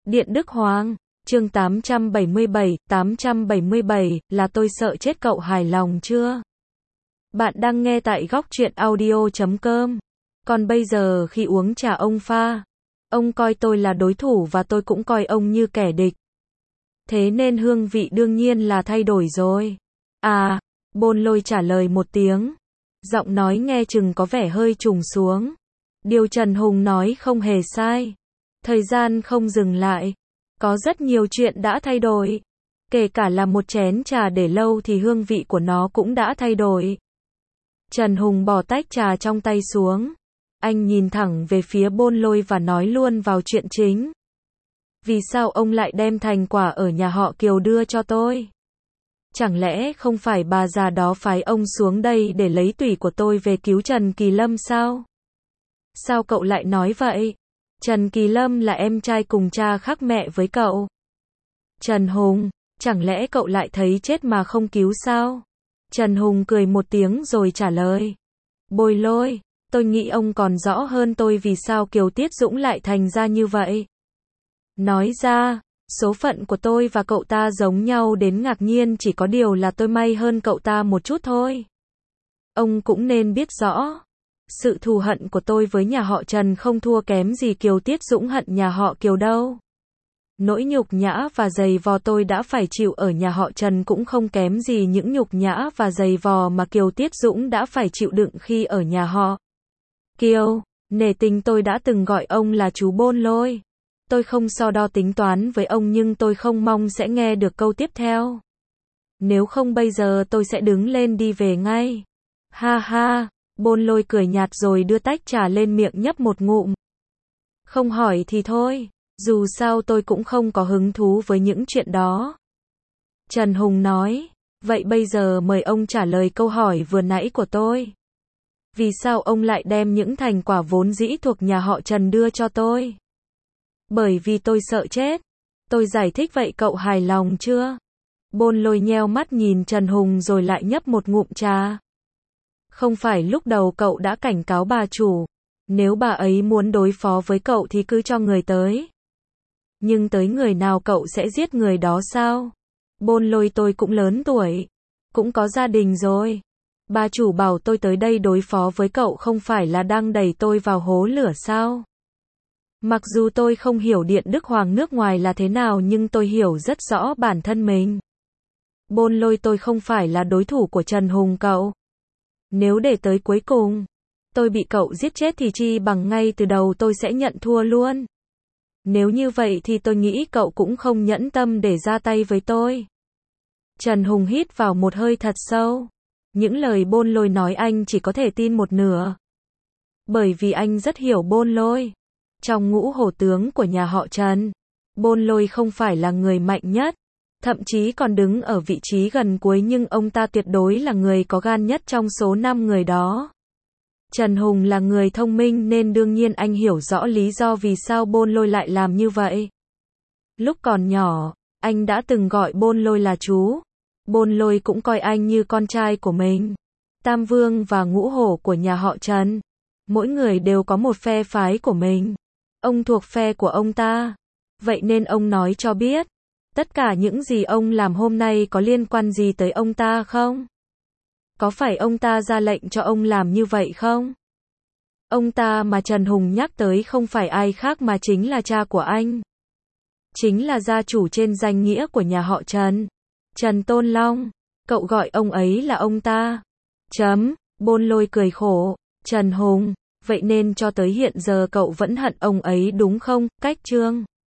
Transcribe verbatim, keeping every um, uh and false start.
Điện Đức Hoàng, chương tám trăm bảy mươi bảy, tám trăm bảy mươi bảy, là tôi sợ chết cậu hài lòng chưa? Bạn đang nghe tại góc truyện audio chấm com. Còn bây giờ khi uống trà ông pha, ông coi tôi là đối thủ và tôi cũng coi ông như kẻ địch. Thế nên hương vị đương nhiên là thay đổi rồi. À, Bôn Lôi trả lời một tiếng. Giọng nói nghe chừng có vẻ hơi trùng xuống. Điều Trần Hùng nói không hề sai. Thời gian không dừng lại. Có rất nhiều chuyện đã thay đổi. Kể cả là một chén trà để lâu thì hương vị của nó cũng đã thay đổi. Trần Hùng bỏ tách trà trong tay xuống. Anh nhìn thẳng về phía Bôn Lôi và nói luôn vào chuyện chính. Vì sao ông lại đem thành quả ở nhà họ Kiều đưa cho tôi? Chẳng lẽ không phải bà già đó phái ông xuống đây để lấy tủy của tôi về cứu Trần Kỳ Lâm sao? Sao cậu lại nói vậy? Trần Kỳ Lâm là em trai cùng cha khác mẹ với cậu. Trần Hùng, chẳng lẽ cậu lại thấy chết mà không cứu sao? Trần Hùng cười một tiếng rồi trả lời. Bôi Lôi, tôi nghĩ ông còn rõ hơn tôi vì sao Kiều Tiết Dũng lại thành ra như vậy. Nói ra, số phận của tôi và cậu ta giống nhau đến ngạc nhiên, chỉ có điều là tôi may hơn cậu ta một chút thôi. Ông cũng nên biết rõ, sự thù hận của tôi với nhà họ Trần không thua kém gì Kiều Tiết Dũng hận nhà họ Kiều đâu. Nỗi nhục nhã và giày vò tôi đã phải chịu ở nhà họ Trần cũng không kém gì những nhục nhã và giày vò mà Kiều Tiết Dũng đã phải chịu đựng khi ở nhà họ Kiều. Nể tình tôi đã từng gọi ông là chú Bôn Lôi. Tôi không so đo tính toán với ông nhưng tôi không mong sẽ nghe được câu tiếp theo. Nếu không bây giờ tôi sẽ đứng lên đi về ngay. Ha ha, Bôn Lôi cười nhạt rồi đưa tách trà lên miệng nhấp một ngụm. Không hỏi thì thôi, dù sao tôi cũng không có hứng thú với những chuyện đó. Trần Hùng nói, vậy bây giờ mời ông trả lời câu hỏi vừa nãy của tôi. Vì sao ông lại đem những thành quả vốn dĩ thuộc nhà họ Trần đưa cho tôi? Bởi vì tôi sợ chết. Tôi giải thích vậy cậu hài lòng chưa? Bôn Lôi nheo mắt nhìn Trần Hùng rồi lại nhấp một ngụm trà. Không phải lúc đầu cậu đã cảnh cáo bà chủ, nếu bà ấy muốn đối phó với cậu thì cứ cho người tới. Nhưng tới người nào cậu sẽ giết người đó sao? Bôn Lôi, tôi cũng lớn tuổi, cũng có gia đình rồi. Bà chủ bảo tôi tới đây đối phó với cậu không phải là đang đẩy tôi vào hố lửa sao? Mặc dù tôi không hiểu Điện Đức Hoàng nước ngoài là thế nào nhưng tôi hiểu rất rõ bản thân mình. Bôn Lôi, tôi không phải là đối thủ của Trần Hùng cậu. Nếu để tới cuối cùng, tôi bị cậu giết chết thì chi bằng ngay từ đầu tôi sẽ nhận thua luôn. Nếu như vậy thì tôi nghĩ cậu cũng không nhẫn tâm để ra tay với tôi. Trần Hùng hít vào một hơi thật sâu. Những lời Bôn Lôi nói anh chỉ có thể tin một nửa. Bởi vì anh rất hiểu Bôn Lôi. Trong ngũ hổ tướng của nhà họ Trần, Bôn Lôi không phải là người mạnh nhất, thậm chí còn đứng ở vị trí gần cuối nhưng ông ta tuyệt đối là người có gan nhất trong số năm người đó. Trần Hùng là người thông minh nên đương nhiên anh hiểu rõ lý do vì sao Bôn Lôi lại làm như vậy. Lúc còn nhỏ, anh đã từng gọi Bôn Lôi là chú. Bôn Lôi cũng coi anh như con trai của mình. Tam Vương và ngũ hổ của nhà họ Trần, mỗi người đều có một phe phái của mình. Ông thuộc phe của ông ta. Vậy nên ông nói cho biết, tất cả những gì ông làm hôm nay có liên quan gì tới ông ta không? Có phải ông ta ra lệnh cho ông làm như vậy không? Ông ta mà Trần Hùng nhắc tới không phải ai khác mà chính là cha của anh. Chính là gia chủ trên danh nghĩa của nhà họ Trần. Trần Tôn Long. Cậu gọi ông ấy là ông ta. Chấm. Bôn Lôi cười khổ. Trần Hùng, vậy nên cho tới hiện giờ cậu vẫn hận ông ấy đúng không? Cách Trương